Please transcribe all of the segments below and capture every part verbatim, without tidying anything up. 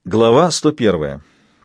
Глава сто первая.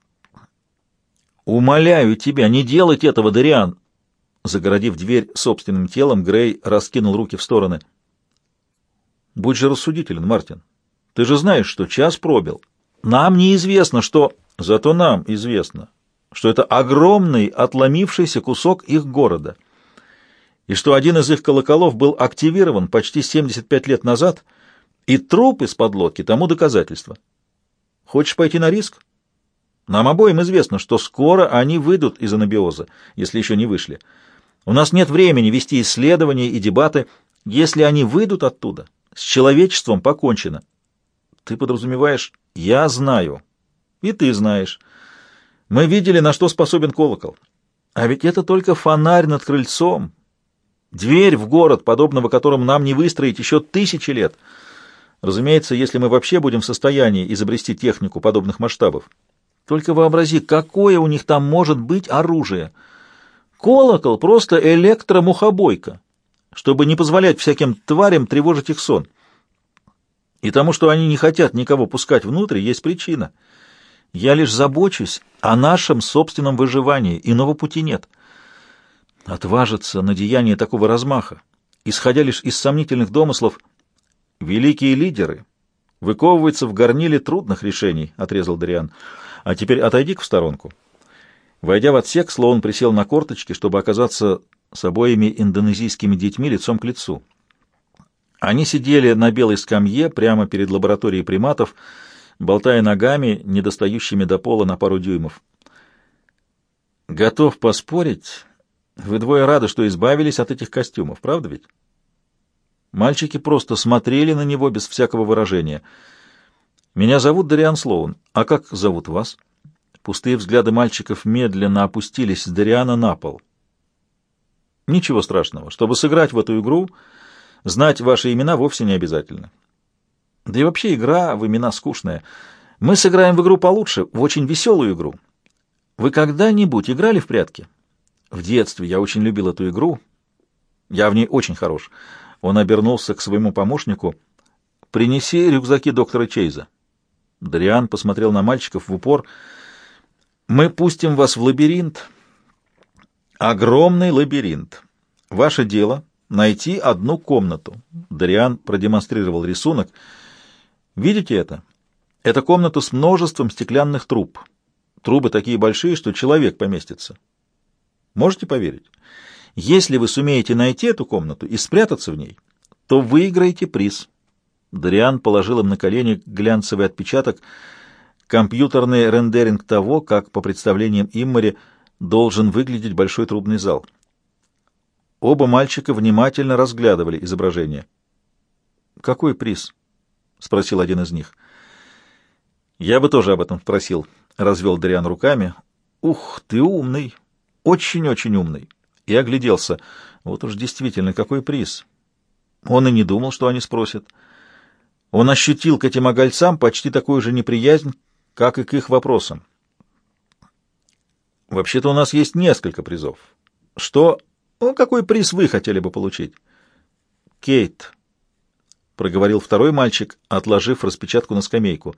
«Умоляю тебя, не делать этого, Дариан!» Загородив дверь собственным телом, Грей раскинул руки в стороны. «Будь же рассудителен, Мартин. Ты же знаешь, что час пробил. Нам неизвестно, что... Зато нам известно, что это огромный отломившийся кусок их города, и что один из их колоколов был активирован почти семьдесят пять лет назад, и труп из-под лодки тому доказательство. Хочешь пойти на риск? Нам обоим известно, что скоро они выйдут из анабиоза, если еще не вышли. У нас нет времени вести исследования и дебаты. Если они выйдут оттуда, с человечеством покончено. Ты подразумеваешь, я знаю, и ты знаешь. Мы видели, на что способен колокол. А ведь это только фонарь над крыльцом. Дверь в город, подобного которому нам не выстроить еще тысячи лет. Разумеется, если мы вообще будем в состоянии изобрести технику подобных масштабов. Только вообрази, какое у них там может быть оружие. Колокол — просто электромухобойка, чтобы не позволять всяким тварям тревожить их сон. И тому, что они не хотят никого пускать внутрь, есть причина. Я лишь забочусь о нашем собственном выживании, иного пути нет. Отважиться на деяние такого размаха, исходя лишь из сомнительных домыслов, великие лидеры выковываются в горниле трудных решений, — отрезал Дариан. А теперь отойди-ка в сторонку. Войдя в отсек, Слоун присел на корточки, чтобы оказаться с обоими индонезийскими детьми лицом к лицу. Они сидели на белой скамье прямо перед лабораторией приматов, болтая ногами, недостающими до пола на пару дюймов. Готов поспорить, вы двое рады, что избавились от этих костюмов, правда ведь? Мальчики просто смотрели на него без всякого выражения. «Меня зовут Дариан Слоун. А как зовут вас?» Пустые взгляды мальчиков медленно опустились с Дариана на пол. «Ничего страшного. Чтобы сыграть в эту игру, знать ваши имена вовсе не обязательно. Да и вообще игра в имена скучная. Мы сыграем в игру получше, в очень веселую игру. Вы когда-нибудь играли в прятки?» «В детстве я очень любил эту игру. Я в ней очень хорош». Он обернулся к своему помощнику. «Принеси рюкзаки доктора Чейза». Дариан посмотрел на мальчиков в упор. «Мы пустим вас в лабиринт. Огромный лабиринт. Ваше дело — найти одну комнату». Дариан продемонстрировал рисунок. «Видите это? Это комната с множеством стеклянных труб. Трубы такие большие, что человек поместится. Можете поверить? Если вы сумеете найти эту комнату и спрятаться в ней, то выиграете приз». Дариан положил им на колени глянцевый отпечаток, компьютерный рендеринг того, как, по представлениям Иммори, должен выглядеть большой трубный зал. Оба мальчика внимательно разглядывали изображение. «Какой приз?» — спросил один из них. «Я бы тоже об этом спросил», — развел Дариан руками. «Ух, ты умный, очень-очень умный». И огляделся. Вот уж действительно, какой приз. Он и не думал, что они спросят. Он ощутил к этим огольцам почти такую же неприязнь, как и к их вопросам. «Вообще-то у нас есть несколько призов. Что... Ну, какой приз вы хотели бы получить?» «Кейт», — проговорил второй мальчик, отложив распечатку на скамейку.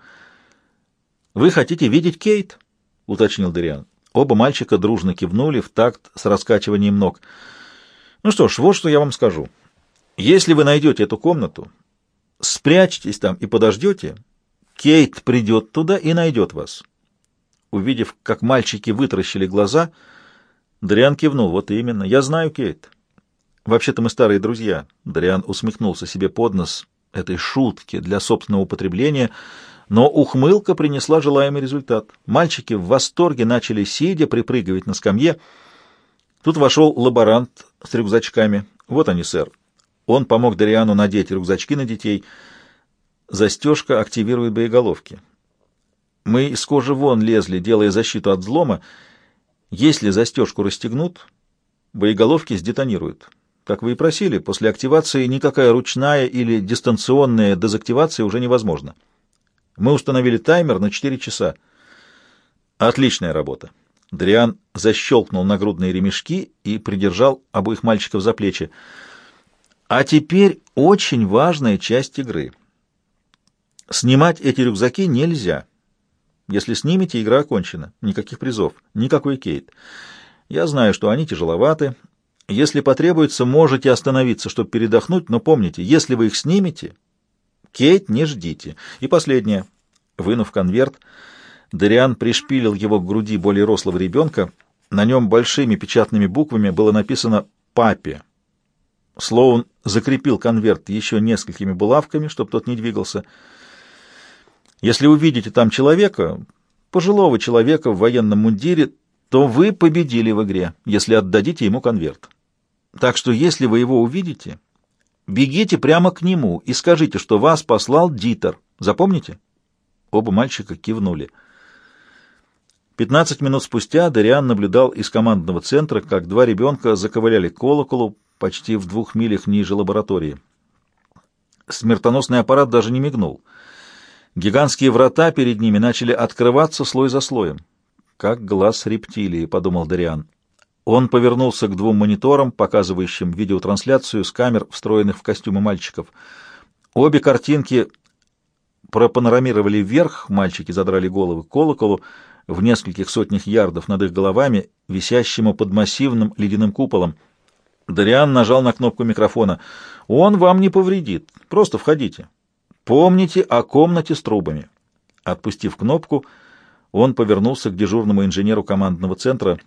«Вы хотите видеть Кейт?» — уточнил Дариан. Оба мальчика дружно кивнули в такт с раскачиванием ног. «Ну что ж, вот что я вам скажу. Если вы найдете эту комнату, спрячьтесь там и подождете, Кейт придет туда и найдет вас». Увидев, как мальчики вытаращили глаза, Дариан кивнул. «Вот именно. Я знаю Кейт. Вообще-то мы старые друзья». Дариан усмехнулся себе под нос этой шутки для собственного употребления, но ухмылка принесла желаемый результат. Мальчики в восторге начали сидя припрыгивать на скамье. Тут вошел лаборант с рюкзачками. «Вот они, сэр». Он помог Дариану надеть рюкзачки на детей. Застежка активирует боеголовки. Мы из кожи вон лезли, делая защиту от взлома. Если застежку расстегнут, боеголовки сдетонируют. Как вы и просили, после активации никакая ручная или дистанционная дезактивация уже невозможна. Мы установили таймер на четыре часа. Отличная работа. Дариан защелкнул нагрудные ремешки и придержал обоих мальчиков за плечи. А теперь очень важная часть игры. Снимать эти рюкзаки нельзя. Если снимете, игра окончена. Никаких призов, никакой Кейт. Я знаю, что они тяжеловаты. Если потребуется, можете остановиться, чтобы передохнуть, но помните, если вы их снимете, Кейт не ждите. И последнее. Вынув конверт, Дориан пришпилил его к груди более рослого ребенка. На нем большими печатными буквами было написано «Папе». Слоун закрепил конверт еще несколькими булавками, чтобы тот не двигался. Если увидите там человека, пожилого человека в военном мундире, то вы победили в игре, если отдадите ему конверт. Так что, если вы его увидите, бегите прямо к нему и скажите, что вас послал Дитер. Запомните? Оба мальчика кивнули. Пятнадцать минут спустя Дориан наблюдал из командного центра, как два ребенка заковыляли к колоколу почти в двух милях ниже лаборатории. Смертоносный аппарат даже не мигнул. Гигантские врата перед ними начали открываться слой за слоем. «Как глаз рептилии», — подумал Дориан. Он повернулся к двум мониторам, показывающим видеотрансляцию с камер, встроенных в костюмы мальчиков. Обе картинки пропанорамировали вверх, мальчики задрали головы к колоколу, в нескольких сотнях ярдов над их головами, висящему под массивным ледяным куполом. Дориан нажал на кнопку микрофона. «Он вам не повредит. Просто входите. Помните о комнате с трубами». Отпустив кнопку, он повернулся к дежурному инженеру командного центра.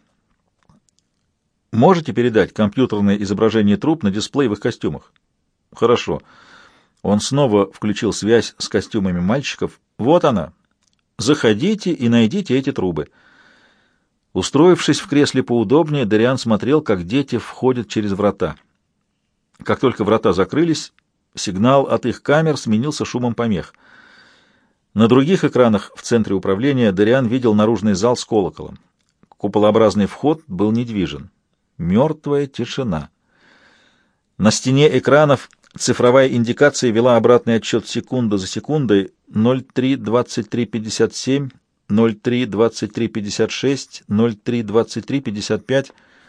«Можете передать компьютерное изображение труб на дисплей в их костюмах?» «Хорошо». Он снова включил связь с костюмами мальчиков. «Вот она. Заходите и найдите эти трубы». Устроившись в кресле поудобнее, Дориан смотрел, как дети входят через врата. Как только врата закрылись, сигнал от их камер сменился шумом помех. На других экранах в центре управления Дориан видел наружный зал с колоколом. Куполообразный вход был недвижен. Мертвая тишина. На стене экранов цифровая индикация вела обратный отсчет секунду за секундой. ноль три двадцать три пятьдесят семь, ноль три двадцать три пятьдесят шесть, ноль три двадцать три пятьдесят пять.